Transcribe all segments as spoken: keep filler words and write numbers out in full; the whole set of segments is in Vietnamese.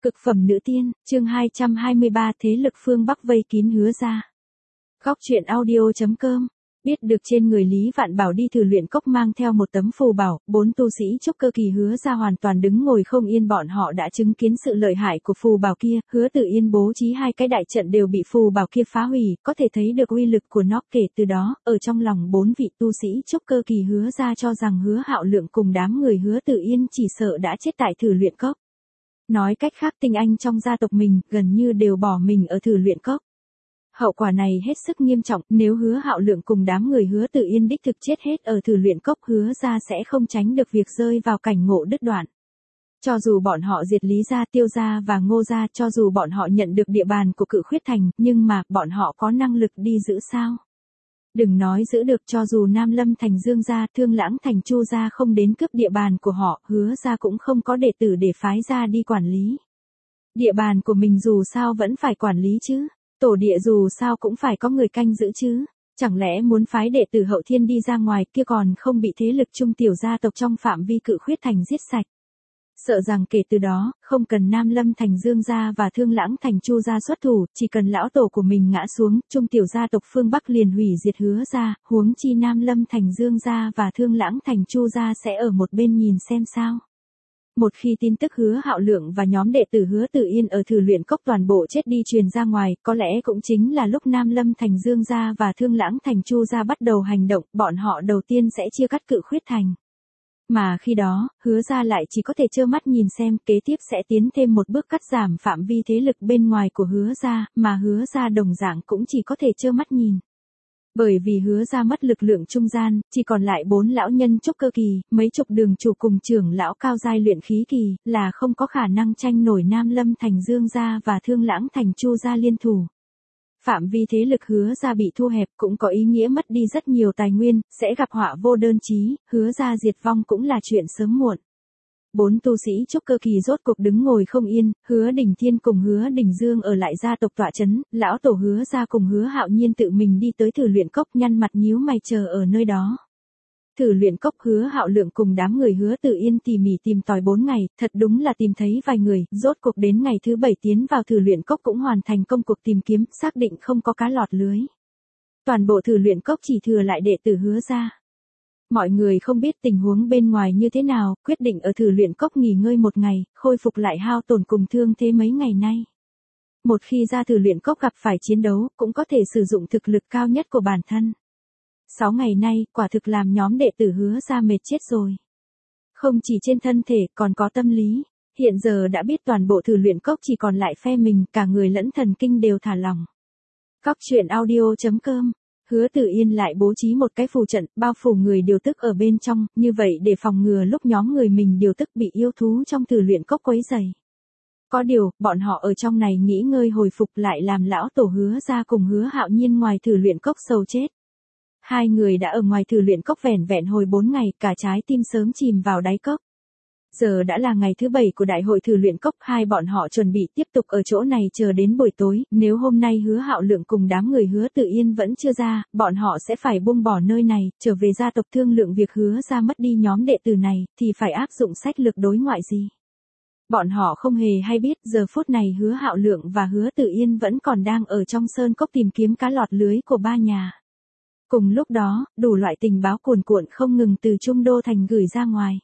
Cực phẩm nữ tiên, chương hai trăm hai mươi ba thế lực phương Bắc vây kín Hứa gia. Góc truyện audio chấm com. Biết được trên người Lý Vạn Bảo đi thử luyện cốc mang theo một tấm phù bảo, bốn tu sĩ trúc cơ kỳ Hứa gia hoàn toàn đứng ngồi không yên, bọn họ đã chứng kiến sự lợi hại của phù bảo kia. Hứa Tử Yên bố trí hai cái đại trận đều bị phù bảo kia phá hủy, có thể thấy được uy lực của nó. Kể từ đó, ở trong lòng bốn vị tu sĩ trúc cơ kỳ Hứa gia cho rằng Hứa Hạo Lượng cùng đám người Hứa Tử Yên chỉ sợ đã chết tại thử luyện cốc. Nói cách khác, tinh anh trong gia tộc mình gần như đều bỏ mình ở thử luyện cốc. Hậu quả này hết sức nghiêm trọng, nếu Hứa Hạo Lượng cùng đám người Hứa Tử Yên đích thực chết hết ở thử luyện cốc, Hứa gia sẽ không tránh được việc rơi vào cảnh ngộ đứt đoạn. Cho dù bọn họ diệt Lý gia, Tiêu gia và Ngô gia, cho dù bọn họ nhận được địa bàn của Cự Khuyết Thành, nhưng mà bọn họ có năng lực đi giữ sao? Đừng nói giữ được, cho dù Nam Lâm Thành Dương gia, Thương Lãng Thành Chu gia không đến cướp địa bàn của họ, Hứa gia cũng không có đệ tử để phái ra đi quản lý. Địa bàn của mình dù sao vẫn phải quản lý chứ, tổ địa dù sao cũng phải có người canh giữ chứ, chẳng lẽ muốn phái đệ tử hậu thiên đi ra ngoài kia còn không bị thế lực trung tiểu gia tộc trong phạm vi Cự Khuyết Thành giết sạch. Sợ rằng kể từ đó, không cần Nam Lâm Thành Dương gia và Thương Lãng Thành Chu gia xuất thủ, chỉ cần lão tổ của mình ngã xuống, trung tiểu gia tộc phương Bắc liền hủy diệt Hứa gia, huống chi Nam Lâm Thành Dương gia và Thương Lãng Thành Chu gia sẽ ở một bên nhìn xem sao. Một khi tin tức Hứa Hạo Lượng và nhóm đệ tử Hứa Tử Yên ở thử luyện cốc toàn bộ chết đi truyền ra ngoài, có lẽ cũng chính là lúc Nam Lâm Thành Dương gia và Thương Lãng Thành Chu gia bắt đầu hành động, bọn họ đầu tiên sẽ chia cắt Cự Khuyết Thành. Mà khi đó, Hứa gia lại chỉ có thể trơ mắt nhìn xem, kế tiếp sẽ tiến thêm một bước cắt giảm phạm vi thế lực bên ngoài của Hứa gia, mà Hứa gia đồng dạng cũng chỉ có thể trơ mắt nhìn. Bởi vì Hứa gia mất lực lượng trung gian, chỉ còn lại bốn lão nhân trúc cơ kỳ, mấy chục đường chủ cùng trưởng lão cao giai luyện khí kỳ, là không có khả năng tranh nổi Nam Lâm Thành Dương gia và Thương Lãng Thành Chu gia liên thủ. Phạm vi thế lực Hứa gia bị thu hẹp cũng có ý nghĩa mất đi rất nhiều tài nguyên, sẽ gặp họa vô đơn chí, Hứa gia diệt vong cũng là chuyện sớm muộn. Bốn tu sĩ trúc cơ kỳ rốt cuộc đứng ngồi không yên, Hứa Đình Thiên cùng Hứa Đình Dương ở lại gia tộc tọa chấn, lão tổ Hứa gia cùng Hứa Hạo Nhiên tự mình đi tới thử luyện cốc, nhăn mặt nhíu mày chờ ở nơi đó. Thử luyện cốc, Hứa Hạo Lượng cùng đám người Hứa Tử Yên tỉ mỉ tìm tòi bốn ngày, thật đúng là tìm thấy vài người, rốt cuộc đến ngày thứ bảy tiến vào thử luyện cốc cũng hoàn thành công cuộc tìm kiếm, xác định không có cá lọt lưới. Toàn bộ thử luyện cốc chỉ thừa lại đệ tử Hứa gia. Mọi người không biết tình huống bên ngoài như thế nào, quyết định ở thử luyện cốc nghỉ ngơi một ngày, khôi phục lại hao tổn cùng thương thế mấy ngày nay. Một khi ra thử luyện cốc gặp phải chiến đấu, cũng có thể sử dụng thực lực cao nhất của bản thân. Sáu ngày nay, quả thực làm nhóm đệ tử Hứa gia mệt chết rồi. Không chỉ trên thân thể, còn có tâm lý. Hiện giờ đã biết toàn bộ thử luyện cốc chỉ còn lại phe mình, cả người lẫn thần kinh đều thả lỏng. Góc truyện audio chấm com. Hứa Tử Yên lại bố trí một cái phù trận, bao phủ người điều tức ở bên trong, như vậy để phòng ngừa lúc nhóm người mình điều tức bị yêu thú trong thử luyện cốc quấy rầy. Có điều, bọn họ ở trong này nghỉ ngơi hồi phục lại làm lão tổ Hứa gia cùng Hứa Hạo Nhiên ngoài thử luyện cốc sầu chết. Hai người đã ở ngoài thử luyện cốc vẻn vẹn hồi bốn ngày, cả trái tim sớm chìm vào đáy cốc. Giờ đã là ngày thứ bảy của đại hội thử luyện cốc, hai bọn họ chuẩn bị tiếp tục ở chỗ này chờ đến buổi tối, nếu hôm nay Hứa Hạo Lượng cùng đám người Hứa Tử Yên vẫn chưa ra, bọn họ sẽ phải buông bỏ nơi này, trở về gia tộc thương lượng việc Hứa gia mất đi nhóm đệ tử này, thì phải áp dụng sách lược đối ngoại gì. Bọn họ không hề hay biết, giờ phút này Hứa Hạo Lượng và Hứa Tử Yên vẫn còn đang ở trong sơn cốc tìm kiếm cá lọt lưới của ba nhà. Cùng lúc đó, đủ loại tình báo cuồn cuộn không ngừng từ Trung Đô Thành gửi ra ngoài.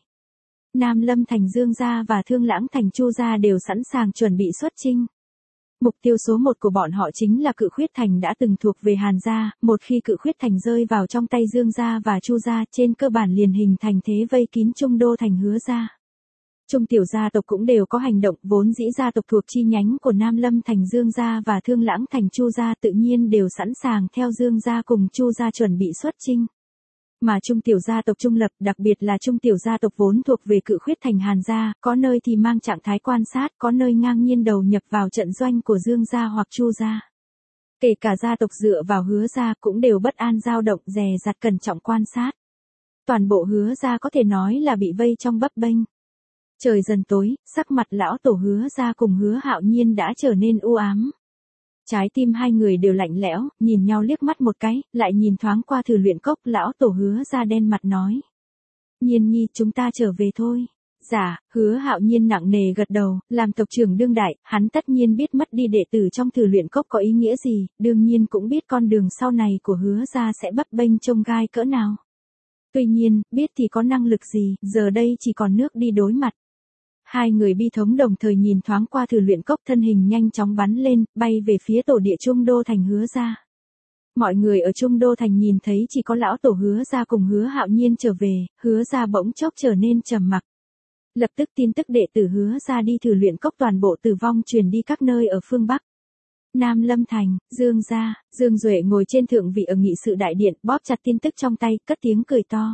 Nam Lâm Thành Dương gia và Thương Lãng Thành Chu gia đều sẵn sàng chuẩn bị xuất chinh. Mục tiêu số một của bọn họ chính là Cự Khuyết Thành đã từng thuộc về Hàn gia, một khi Cự Khuyết Thành rơi vào trong tay Dương gia và Chu gia, trên cơ bản liền hình thành thế vây kín Trung Đô Thành Hứa gia. Trung tiểu gia tộc cũng đều có hành động, vốn dĩ gia tộc thuộc chi nhánh của Nam Lâm Thành Dương gia và Thương Lãng Thành Chu gia tự nhiên đều sẵn sàng theo Dương gia cùng Chu gia chuẩn bị xuất chinh. Mà trung tiểu gia tộc trung lập, đặc biệt là trung tiểu gia tộc vốn thuộc về Cự Khuyết Thành Hàn gia, có nơi thì mang trạng thái quan sát, có nơi ngang nhiên đầu nhập vào trận doanh của Dương gia hoặc Chu gia. Kể cả gia tộc dựa vào Hứa gia cũng đều bất an dao động, dè dặt cẩn trọng quan sát. Toàn bộ Hứa gia có thể nói là bị vây trong bấp bênh. Trời dần tối, sắc mặt lão tổ Hứa gia cùng Hứa Hạo Nhiên đã trở nên u ám. Trái tim hai người đều lạnh lẽo, nhìn nhau liếc mắt một cái, lại nhìn thoáng qua thử luyện cốc, lão tổ Hứa gia đen mặt nói. Nhiên nhi, chúng ta trở về thôi. Dạ, Hứa Hạo Nhiên nặng nề gật đầu, làm tộc trưởng đương đại, hắn tất nhiên biết mất đi đệ tử trong Thử Luyện Cốc có ý nghĩa gì, đương nhiên cũng biết con đường sau này của Hứa gia sẽ bấp bênh chông gai cỡ nào. Tuy nhiên, biết thì có năng lực gì, giờ đây chỉ còn nước đi đối mặt. Hai người bi thống đồng thời nhìn thoáng qua Thử Luyện Cốc, thân hình nhanh chóng bắn lên, bay về phía tổ địa Trung Đô Thành Hứa gia. Mọi người ở Trung Đô Thành nhìn thấy chỉ có lão tổ Hứa gia cùng Hứa Hạo Nhiên trở về, Hứa gia bỗng chốc trở nên trầm mặc. Lập tức tin tức đệ tử Hứa gia đi Thử Luyện Cốc toàn bộ tử vong truyền đi các nơi ở phương Bắc. Nam Lâm Thành, Dương gia, Dương Duệ ngồi trên thượng vị ở nghị sự đại điện, bóp chặt tin tức trong tay, cất tiếng cười to.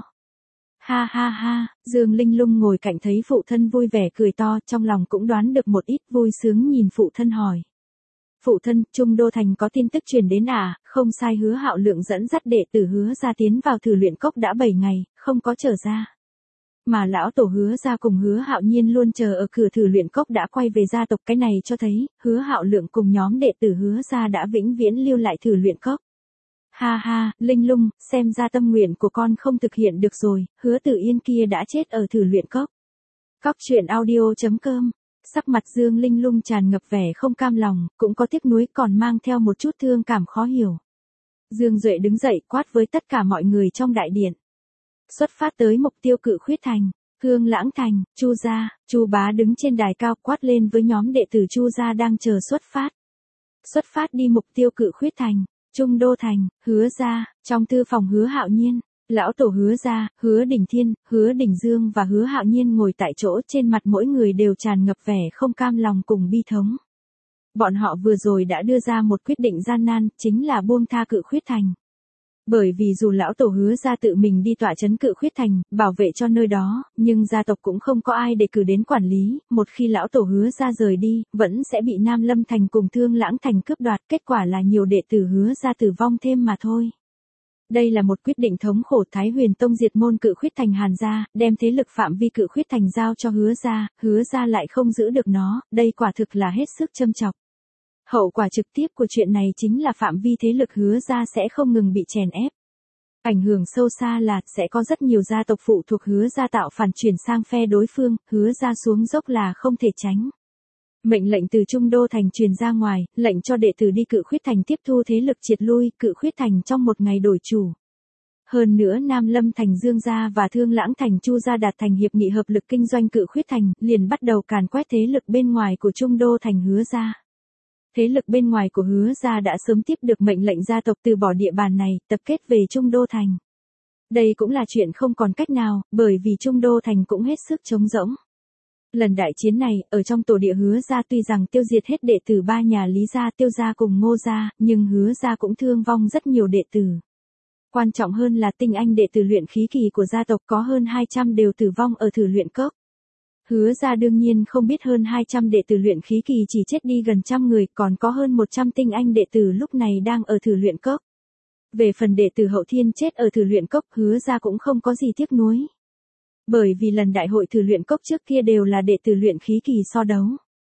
Ha ha ha, Dương Linh Lung ngồi cạnh thấy phụ thân vui vẻ cười to, trong lòng cũng đoán được một ít, vui sướng nhìn phụ thân hỏi. Phụ thân, Trung Đô Thành có tin tức truyền đến à? Không sai, Hứa Hạo Lượng dẫn dắt đệ tử Hứa gia tiến vào Thử Luyện Cốc đã bảy ngày, không có trở ra. Mà lão tổ Hứa gia cùng Hứa Hạo Nhiên luôn chờ ở cửa Thử Luyện Cốc đã quay về gia tộc, cái này cho thấy, Hứa Hạo Lượng cùng nhóm đệ tử Hứa gia đã vĩnh viễn lưu lại Thử Luyện Cốc. Ha ha, Linh Lung, xem ra tâm nguyện của con không thực hiện được rồi, Hứa Tử Yên kia đã chết ở Thử Luyện Cốc. Cóc truyện audio chấm com. Sắc mặt Dương Linh Lung tràn ngập vẻ không cam lòng, cũng có tiếc nuối, còn mang theo một chút thương cảm khó hiểu. Dương Duệ đứng dậy quát với tất cả mọi người trong đại điện. Xuất phát tới mục tiêu Cự Khuyết Thành, Hương Lãng Thành, Chu gia. Chu Bá đứng trên đài cao quát lên với nhóm đệ tử Chu gia đang chờ xuất phát. Xuất phát đi mục tiêu Cự Khuyết Thành, Trung Đô Thành, Hứa gia. Trong thư phòng Hứa Hạo Nhiên, lão tổ Hứa gia, Hứa Đình Thiên, Hứa Đình Dương và Hứa Hạo Nhiên ngồi tại chỗ, trên mặt mỗi người đều tràn ngập vẻ không cam lòng cùng bi thống. Bọn họ vừa rồi đã đưa ra một quyết định gian nan, chính là buông tha Cự Khuyết Thành. Bởi vì dù lão tổ Hứa gia tự mình đi tọa trấn Cự Khuyết Thành, bảo vệ cho nơi đó, nhưng gia tộc cũng không có ai để cử đến quản lý, một khi lão tổ Hứa gia rời đi, vẫn sẽ bị Nam Lâm Thành cùng Thương Lãng Thành cướp đoạt, kết quả là nhiều đệ tử Hứa gia tử vong thêm mà thôi. Đây là một quyết định thống khổ. Thái Huyền Tông diệt môn Cự Khuyết Thành Hàn gia, đem thế lực phạm vi Cự Khuyết Thành giao cho Hứa gia, Hứa gia lại không giữ được nó, đây quả thực là hết sức châm chọc. Hậu quả trực tiếp của chuyện này chính là phạm vi thế lực Hứa gia sẽ không ngừng bị chèn ép. Ảnh hưởng sâu xa là sẽ có rất nhiều gia tộc phụ thuộc Hứa gia tạo phản chuyển sang phe đối phương, Hứa gia xuống dốc là không thể tránh. Mệnh lệnh từ Trung Đô Thành truyền ra ngoài, lệnh cho đệ tử đi Cự Khuyết Thành tiếp thu thế lực triệt lui, Cự Khuyết Thành trong một ngày đổi chủ. Hơn nữa Nam Lâm Thành Dương gia và Thương Lãng Thành Chu gia đạt thành hiệp nghị hợp lực kinh doanh Cự Khuyết Thành, liền bắt đầu càn quét thế lực bên ngoài của Trung Đô Thành Hứa gia. Thế lực bên ngoài của Hứa gia đã sớm tiếp được mệnh lệnh gia tộc từ bỏ địa bàn này, tập kết về Trung Đô Thành. Đây cũng là chuyện không còn cách nào, bởi vì Trung Đô Thành cũng hết sức trống rỗng. Lần đại chiến này, ở trong tổ địa Hứa gia tuy rằng tiêu diệt hết đệ tử ba nhà Lý gia, Tiêu gia cùng Ngô gia, nhưng Hứa gia cũng thương vong rất nhiều đệ tử. Quan trọng hơn là tinh anh đệ tử luyện khí kỳ của gia tộc có hơn hai trăm đều tử vong ở Thử Luyện Cốc. Hứa gia đương nhiên không biết hơn hai trăm đệ tử luyện khí kỳ chỉ chết đi gần trăm người, còn có hơn một trăm tinh anh đệ tử lúc này đang ở Thử Luyện Cốc. Về phần đệ tử hậu thiên chết ở Thử Luyện Cốc, Hứa gia cũng không có gì tiếc nuối. Bởi vì lần đại hội Thử Luyện Cốc trước kia đều là đệ tử luyện khí kỳ so đấu.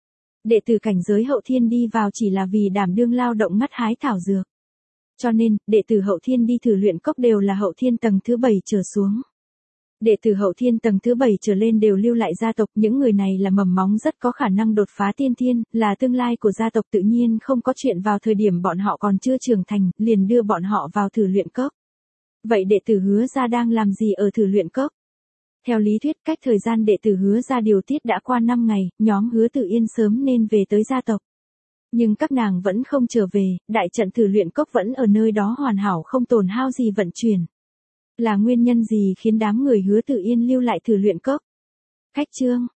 Đệ tử cảnh giới hậu thiên đi vào chỉ là vì đảm đương lao động ngắt hái thảo dược. Cho nên, đệ tử hậu thiên đi Thử Luyện Cốc đều là hậu thiên tầng thứ bảy trở xuống. Đệ tử hậu thiên tầng thứ bảy trở lên đều lưu lại gia tộc, những người này là mầm móng rất có khả năng đột phá tiên thiên, là tương lai của gia tộc, tự nhiên không có chuyện vào thời điểm bọn họ còn chưa trưởng thành, liền đưa bọn họ vào Thử Luyện Cốc. Vậy đệ tử Hứa gia đang làm gì ở Thử Luyện Cốc? Theo lý thuyết, cách thời gian đệ tử Hứa gia điều tiết đã qua năm ngày, nhóm Hứa Tử Yên sớm nên về tới gia tộc. Nhưng các nàng vẫn không trở về, đại trận Thử Luyện Cốc vẫn ở nơi đó hoàn hảo không tổn hao gì vận chuyển. Là nguyên nhân gì khiến đám người Hứa Tử Yên lưu lại Thử Luyện Cốc? Cách chương